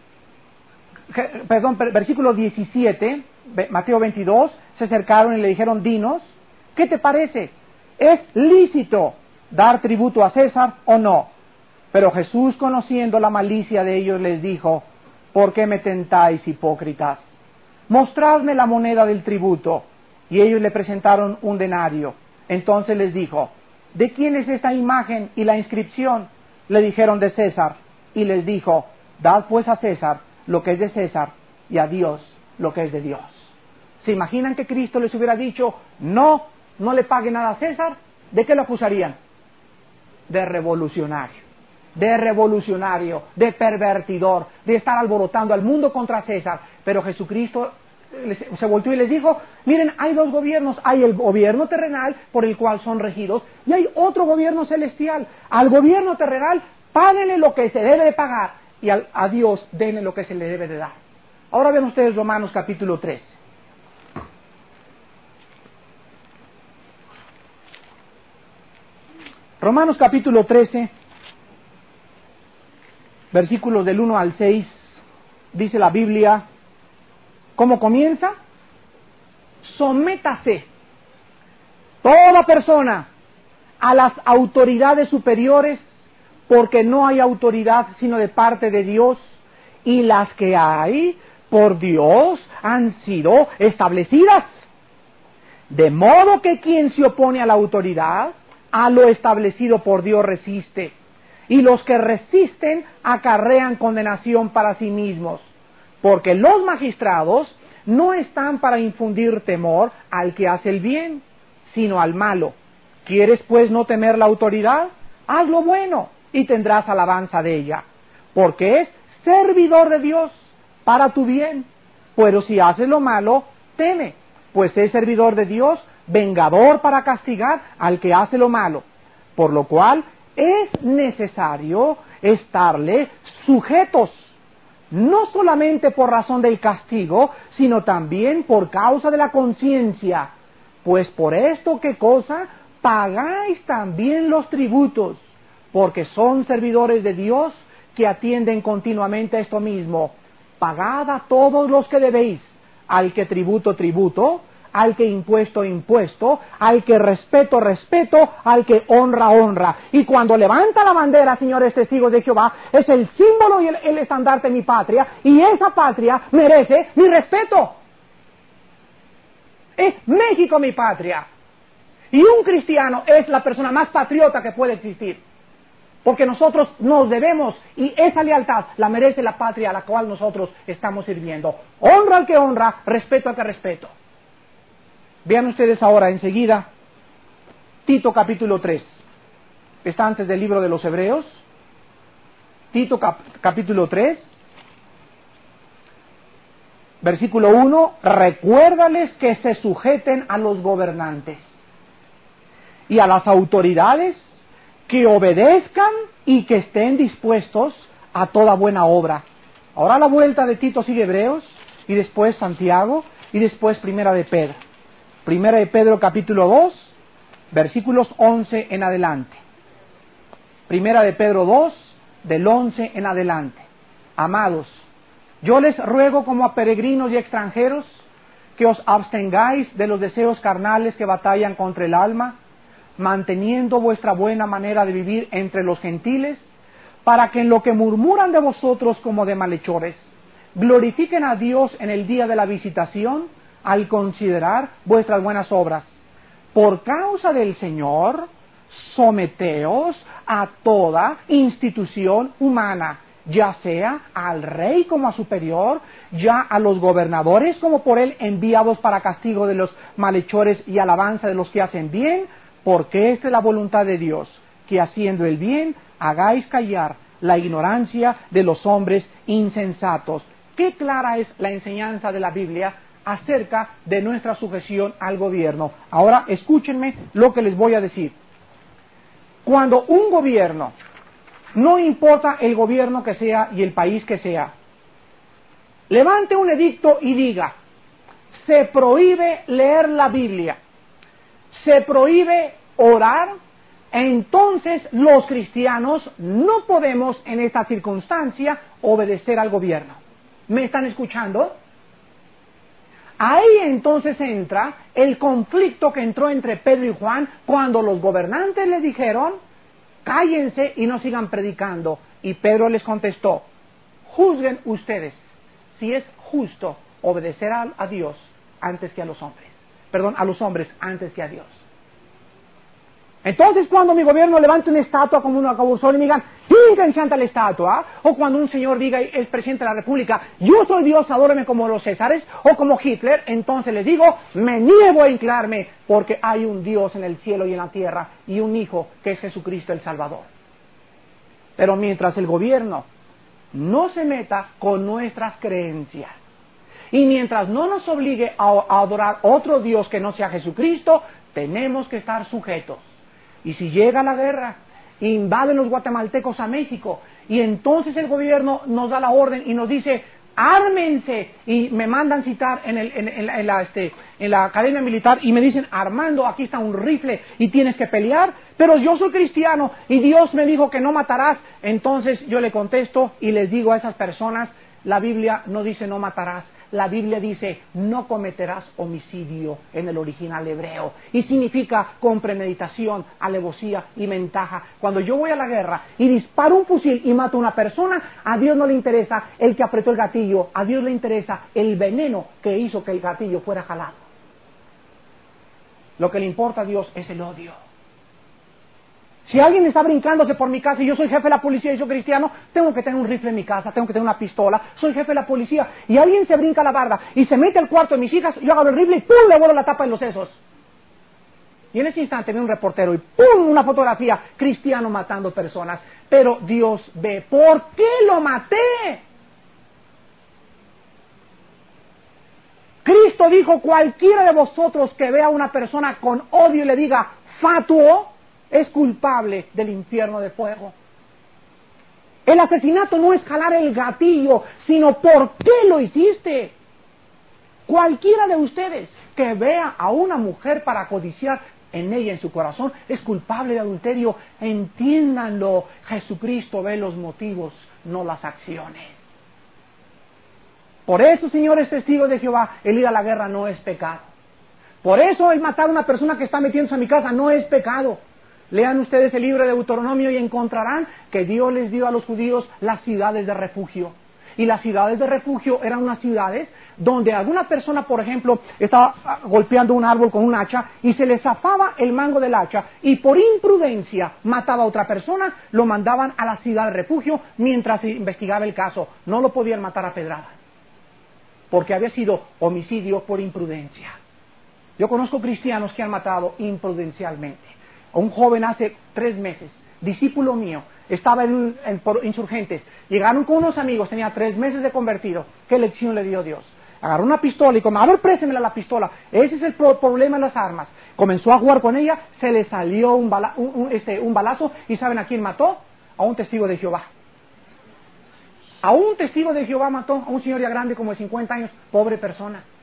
Speaker 1: perdón, versículo diecisiete, Mateo veintidós, se acercaron y le dijeron, dinos, ¿qué te parece? ¿Es lícito dar tributo a César o no? Pero Jesús, conociendo la malicia de ellos, les dijo, ¿por qué me tentáis, hipócritas? Mostradme la moneda del tributo. Y ellos le presentaron un denario. Entonces les dijo, ¿de quién es esta imagen y la inscripción? Le dijeron, de César. Y les dijo, dad pues a César lo que es de César y a Dios lo que es de Dios. ¿Se imaginan que Cristo les hubiera dicho, no, no le pague nada a César? ¿De qué lo acusarían? De revolucionario, de revolucionario, de pervertidor, de estar alborotando al mundo contra César. Pero Jesucristo se volteó y les dijo, miren, hay dos gobiernos, hay el gobierno terrenal por el cual son regidos y hay otro gobierno celestial. Al gobierno terrenal páguenle lo que se debe de pagar y al, a Dios denle lo que se le debe de dar. Ahora ven ustedes Romanos capítulo tres. Romanos capítulo trece, versículos del uno al seis, dice la Biblia, ¿cómo comienza? Sométase toda persona a las autoridades superiores, porque no hay autoridad sino de parte de Dios, y las que hay por Dios han sido establecidas. De modo que quien se opone a la autoridad, a lo establecido por Dios resiste, y los que resisten acarrean condenación para sí mismos, porque los magistrados no están para infundir temor al que hace el bien, sino al malo. ¿Quieres pues no temer la autoridad? Haz lo bueno y tendrás alabanza de ella, porque es servidor de Dios para tu bien. Pero si haces lo malo, teme, pues es servidor de Dios, vengador para castigar al que hace lo malo, por lo cual es necesario estarle sujetos, no solamente por razón del castigo, sino también por causa de la conciencia, pues por esto, ¿qué cosa? Pagáis también los tributos, porque son servidores de Dios que atienden continuamente a esto mismo. Pagad a todos los que debéis, al que tributo, tributo, al que impuesto, impuesto, al que respeto, respeto, al que honra, honra. Y cuando levanta la bandera, señores testigos de Jehová, es el símbolo y el, el estandarte de mi patria, y esa patria merece mi respeto. Es México mi patria. Y un cristiano es la persona más patriota que puede existir. Porque nosotros nos debemos, y esa lealtad la merece la patria a la cual nosotros estamos sirviendo. Honra al que honra, respeto al que respeto. Vean ustedes ahora enseguida Tito capítulo tres. Está antes del libro de los Hebreos. Tito cap capítulo tres. Versículo uno. Recuérdales que se sujeten a los gobernantes y a las autoridades, que obedezcan y que estén dispuestos a toda buena obra. Ahora a la vuelta de Tito sigue Hebreos, y después Santiago, y después Primera de Pedro. Primera de Pedro capítulo dos, versículos once en adelante. Primera de Pedro dos, del once en adelante. Amados, yo les ruego como a peregrinos y extranjeros que os abstengáis de los deseos carnales que batallan contra el alma, manteniendo vuestra buena manera de vivir entre los gentiles, para que en lo que murmuran de vosotros como de malhechores, glorifiquen a Dios en el día de la visitación, al considerar vuestras buenas obras. Por causa del Señor, someteos a toda institución humana, ya sea al rey como a superior, ya a los gobernadores como por él enviados para castigo de los malhechores y alabanza de los que hacen bien, porque esta es la voluntad de Dios, que haciendo el bien hagáis callar la ignorancia de los hombres insensatos. Qué clara es la enseñanza de la Biblia acerca de nuestra sujeción al gobierno. Ahora escúchenme lo que les voy a decir. Cuando un gobierno, no importa el gobierno que sea y el país que sea, levante un edicto y diga, se prohíbe leer la Biblia, se prohíbe orar, entonces los cristianos no podemos en esta circunstancia obedecer al gobierno. ¿Me están escuchando? Ahí entonces entra el conflicto que entró entre Pedro y Juan cuando los gobernantes les dijeron, cállense y no sigan predicando. Y Pedro les contestó, juzguen ustedes si es justo obedecer a, a Dios antes que a los hombres. Perdón, a los hombres antes que a Dios. Entonces cuando mi gobierno levante una estatua como una cabuzón y me digan, ¡hínganse ante la estatua! O cuando un señor diga, el presidente de la república, yo soy Dios, adóreme como los Césares, o como Hitler, entonces les digo, me niego a inclinarme, porque hay un Dios en el cielo y en la tierra, y un Hijo que es Jesucristo el Salvador. Pero mientras el gobierno no se meta con nuestras creencias, y mientras no nos obligue a, a adorar otro Dios que no sea Jesucristo, tenemos que estar sujetos. Y si llega la guerra, invaden los guatemaltecos a México, y entonces el gobierno nos da la orden y nos dice, ármense, y me mandan citar en, el, en, en, la, en, la, este, en la academia militar, y me dicen, Armando, aquí está un rifle, y tienes que pelear, pero yo soy cristiano, y Dios me dijo que no matarás. Entonces yo le contesto y les digo a esas personas, la Biblia no dice no matarás, la Biblia dice, no cometerás homicidio en el original hebreo. Y significa con premeditación, alevosía y ventaja. Cuando yo voy a la guerra y disparo un fusil y mato a una persona, a Dios no le interesa el que apretó el gatillo. A Dios le interesa el veneno que hizo que el gatillo fuera jalado. Lo que le importa a Dios es el odio. Si alguien está brincándose por mi casa y yo soy jefe de la policía y soy cristiano, tengo que tener un rifle en mi casa, tengo que tener una pistola, soy jefe de la policía, y alguien se brinca la barda y se mete al cuarto de mis hijas, yo agarro el rifle y ¡pum! Le vuelo la tapa en los sesos. Y en ese instante ve un reportero y ¡pum! Una fotografía, cristiano matando personas. Pero Dios ve, ¿por qué lo maté? Cristo dijo, cualquiera de vosotros que vea a una persona con odio y le diga, fatuo, es culpable del infierno de fuego. El asesinato no es jalar el gatillo, sino ¿por qué lo hiciste? Cualquiera de ustedes que vea a una mujer para codiciar en ella, en su corazón, es culpable de adulterio. Entiéndanlo, Jesucristo ve los motivos, no las acciones. Por eso, señores testigos de Jehová, el ir a la guerra no es pecado. Por eso el matar a una persona que está metiéndose a mi casa no es pecado. Lean ustedes el libro de Deuteronomio y encontrarán que Dios les dio a los judíos las ciudades de refugio. Y las ciudades de refugio eran unas ciudades donde alguna persona, por ejemplo, estaba golpeando un árbol con un hacha y se le zafaba el mango del hacha y por imprudencia mataba a otra persona, lo mandaban a la ciudad de refugio mientras se investigaba el caso. No lo podían matar a pedradas, porque había sido homicidio por imprudencia. Yo conozco cristianos que han matado imprudencialmente. Un joven hace tres meses, discípulo mío, estaba en, en, por insurgentes, llegaron con unos amigos, tenía tres meses de convertido. ¿Qué lección le dio Dios? Agarró una pistola y como, a ver, préstemela la pistola. Ese es el pro problema en las armas. Comenzó a jugar con ella, se le salió un, bala un, un, este, un balazo, y ¿saben a quién mató? A un testigo de Jehová. A un testigo de Jehová mató, a un señor ya grande como de cincuenta años, pobre persona.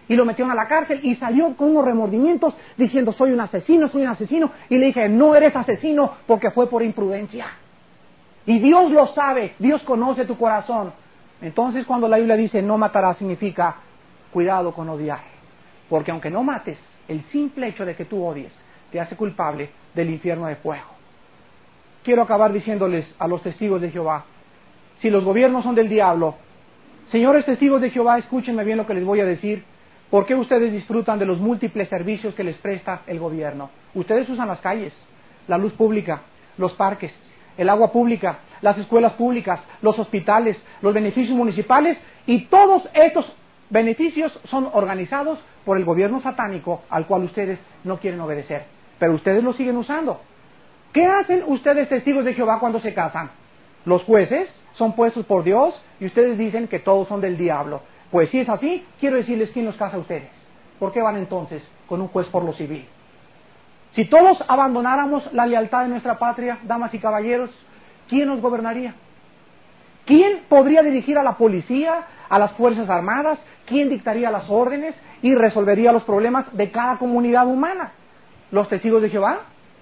Speaker 1: y lo metieron a la cárcel y salió con unos remordimientos diciendo soy un asesino, soy un asesino, y le dije no eres asesino porque fue por imprudencia. Y Dios lo sabe, Dios conoce tu corazón. Entonces cuando la Biblia dice no matarás significa cuidado con odiar, porque aunque no mates, el simple hecho de que tú odies te hace culpable del infierno de fuego. Quiero acabar diciéndoles a los testigos de Jehová, si los gobiernos son del diablo, señores testigos de Jehová, escúchenme bien lo que les voy a decir. ¿Por qué ustedes disfrutan de los múltiples servicios que les presta el gobierno? Ustedes usan las calles, la luz pública, los parques, el agua pública, las escuelas públicas, los hospitales, los beneficios municipales, y todos estos beneficios son organizados por el gobierno satánico al cual ustedes no quieren obedecer, pero ustedes lo siguen usando. ¿Qué hacen ustedes testigos de Jehová cuando se casan? Los jueces son puestos por Dios y ustedes dicen que todos son del diablo. Pues si es así, quiero decirles quién los casa a ustedes. ¿Por qué van entonces con un juez por lo civil? Si todos abandonáramos la lealtad de nuestra patria, damas y caballeros, ¿quién nos gobernaría? ¿Quién podría dirigir a la policía, a las fuerzas armadas? ¿Quién dictaría las órdenes y resolvería los problemas de cada comunidad humana? ¿Los testigos de Jehová?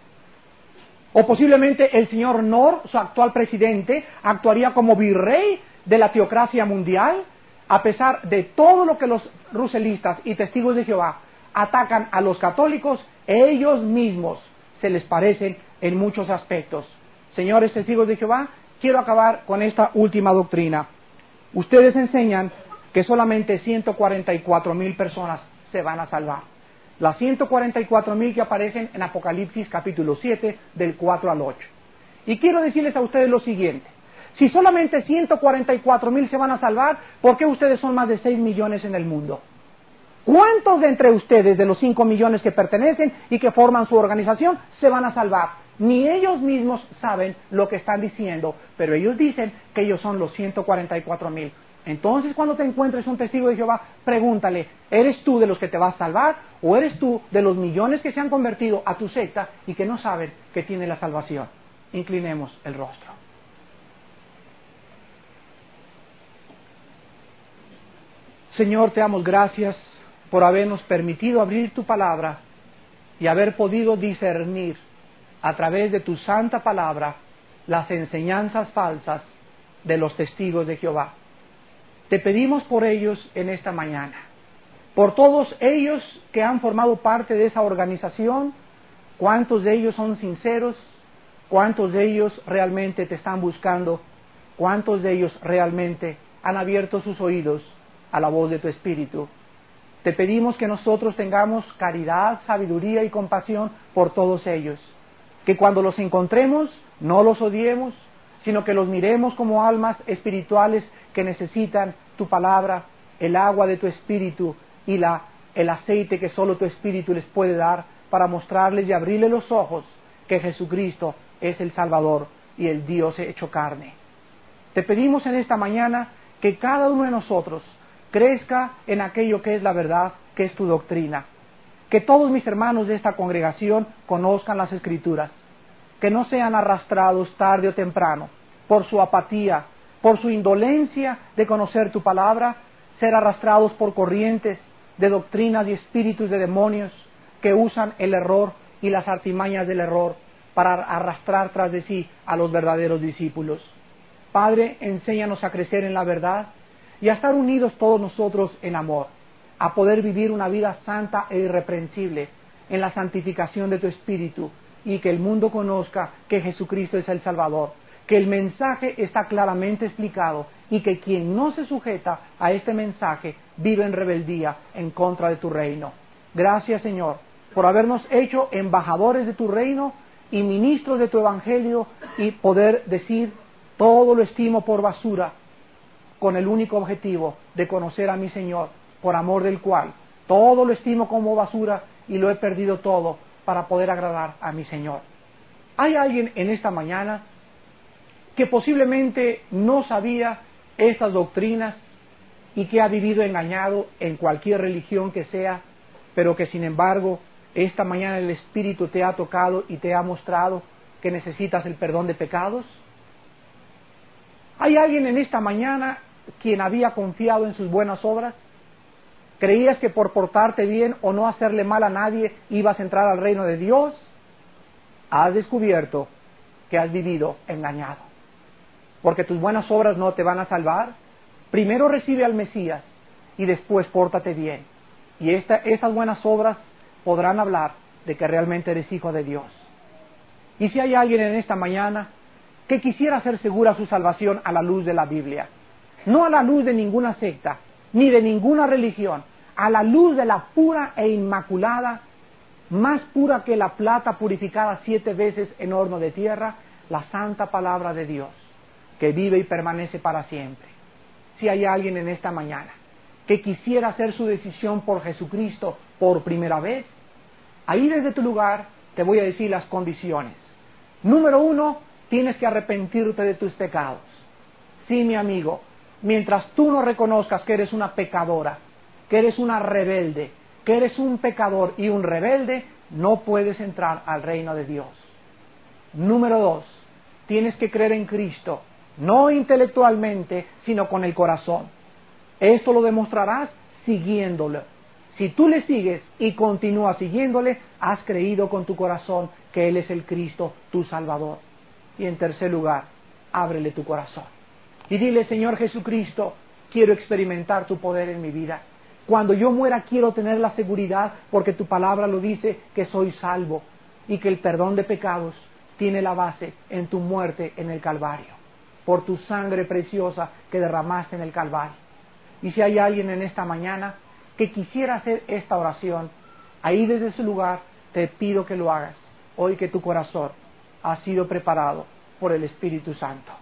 Speaker 1: O posiblemente el señor Nor, su actual presidente, actuaría como virrey de la teocracia mundial, a pesar de todo lo que los ruselistas y testigos de Jehová atacan a los católicos, ellos mismos se les parecen en muchos aspectos. Señores testigos de Jehová, quiero acabar con esta última doctrina. Ustedes enseñan que solamente ciento cuarenta y cuatro mil personas se van a salvar. Las ciento cuarenta y cuatro mil que aparecen en Apocalipsis capítulo siete, del cuatro al ocho. Y quiero decirles a ustedes lo siguiente. Si solamente ciento cuarenta y cuatro mil se van a salvar, ¿por qué ustedes son más de seis millones en el mundo? ¿Cuántos de entre ustedes, de los cinco millones que pertenecen y que forman su organización, se van a salvar? Ni ellos mismos saben lo que están diciendo, pero ellos dicen que ellos son los ciento cuarenta y cuatro mil. Entonces, cuando te encuentres un testigo de Jehová, pregúntale, ¿eres tú de los que te vas a salvar o eres tú de los millones que se han convertido a tu secta y que no saben que tiene la salvación? Inclinemos el rostro. Señor, te damos gracias por habernos permitido abrir tu palabra y haber podido discernir a través de tu santa palabra las enseñanzas falsas de los testigos de Jehová. Te pedimos por ellos en esta mañana, por todos ellos que han formado parte de esa organización, cuántos de ellos son sinceros, cuántos de ellos realmente te están buscando, cuántos de ellos realmente han abierto sus oídos a la voz de tu Espíritu. Te pedimos que nosotros tengamos caridad, sabiduría y compasión por todos ellos, que cuando los encontremos no los odiemos, sino que los miremos como almas espirituales que necesitan tu palabra, el agua de tu Espíritu y la, el aceite que solo tu Espíritu les puede dar para mostrarles y abrirles los ojos que Jesucristo es el Salvador y el Dios hecho carne. Te pedimos en esta mañana que cada uno de nosotros crezca en aquello que es la verdad, que es tu doctrina. Que todos mis hermanos de esta congregación conozcan las Escrituras, que no sean arrastrados tarde o temprano por su apatía, por su indolencia de conocer tu palabra, ser arrastrados por corrientes de doctrinas y espíritus de demonios que usan el error y las artimañas del error para arrastrar tras de sí a los verdaderos discípulos. Padre, enséñanos a crecer en la verdad y a estar unidos todos nosotros en amor, a poder vivir una vida santa e irreprensible en la santificación de tu Espíritu, y que el mundo conozca que Jesucristo es el Salvador, que el mensaje está claramente explicado y que quien no se sujeta a este mensaje vive en rebeldía en contra de tu reino. Gracias, Señor, por habernos hecho embajadores de tu reino y ministros de tu evangelio, y poder decir todo lo estimo por basura con el único objetivo de conocer a mi Señor, por amor del cual todo lo estimo como basura y lo he perdido todo para poder agradar a mi Señor. ¿Hay alguien en esta mañana que posiblemente no sabía estas doctrinas y que ha vivido engañado en cualquier religión que sea, pero que sin embargo esta mañana el Espíritu te ha tocado y te ha mostrado que necesitas el perdón de pecados? ¿Hay alguien en esta mañana quien había confiado en sus buenas obras? ¿Creías que por portarte bien o no hacerle mal a nadie ibas a entrar al reino de Dios? Has descubierto que has vivido engañado, porque tus buenas obras no te van a salvar. Primero recibe al Mesías y después pórtate bien, y esta, esas buenas obras podrán hablar de que realmente eres hijo de Dios. Y si hay alguien en esta mañana que quisiera hacer segura su salvación a la luz de la Biblia, no a la luz de ninguna secta, ni de ninguna religión, a la luz de la pura e inmaculada, más pura que la plata purificada siete veces en horno de tierra, la santa palabra de Dios, que vive y permanece para siempre. Si hay alguien en esta mañana que quisiera hacer su decisión por Jesucristo por primera vez, ahí desde tu lugar te voy a decir las condiciones. Número uno, tienes que arrepentirte de tus pecados. Sí, mi amigo, mientras tú no reconozcas que eres una pecadora, que eres una rebelde, que eres un pecador y un rebelde, no puedes entrar al reino de Dios. Número dos, tienes que creer en Cristo, no intelectualmente, sino con el corazón. Esto lo demostrarás siguiéndolo. Si tú le sigues y continúas siguiéndole, has creído con tu corazón que Él es el Cristo, tu Salvador. Y en tercer lugar, ábrele tu corazón y dile: Señor Jesucristo, quiero experimentar tu poder en mi vida. Cuando yo muera quiero tener la seguridad, porque tu palabra lo dice, que soy salvo y que el perdón de pecados tiene la base en tu muerte en el Calvario, por tu sangre preciosa que derramaste en el Calvario. Y si hay alguien en esta mañana que quisiera hacer esta oración, ahí desde su lugar te pido que lo hagas, hoy que tu corazón ha sido preparado por el Espíritu Santo.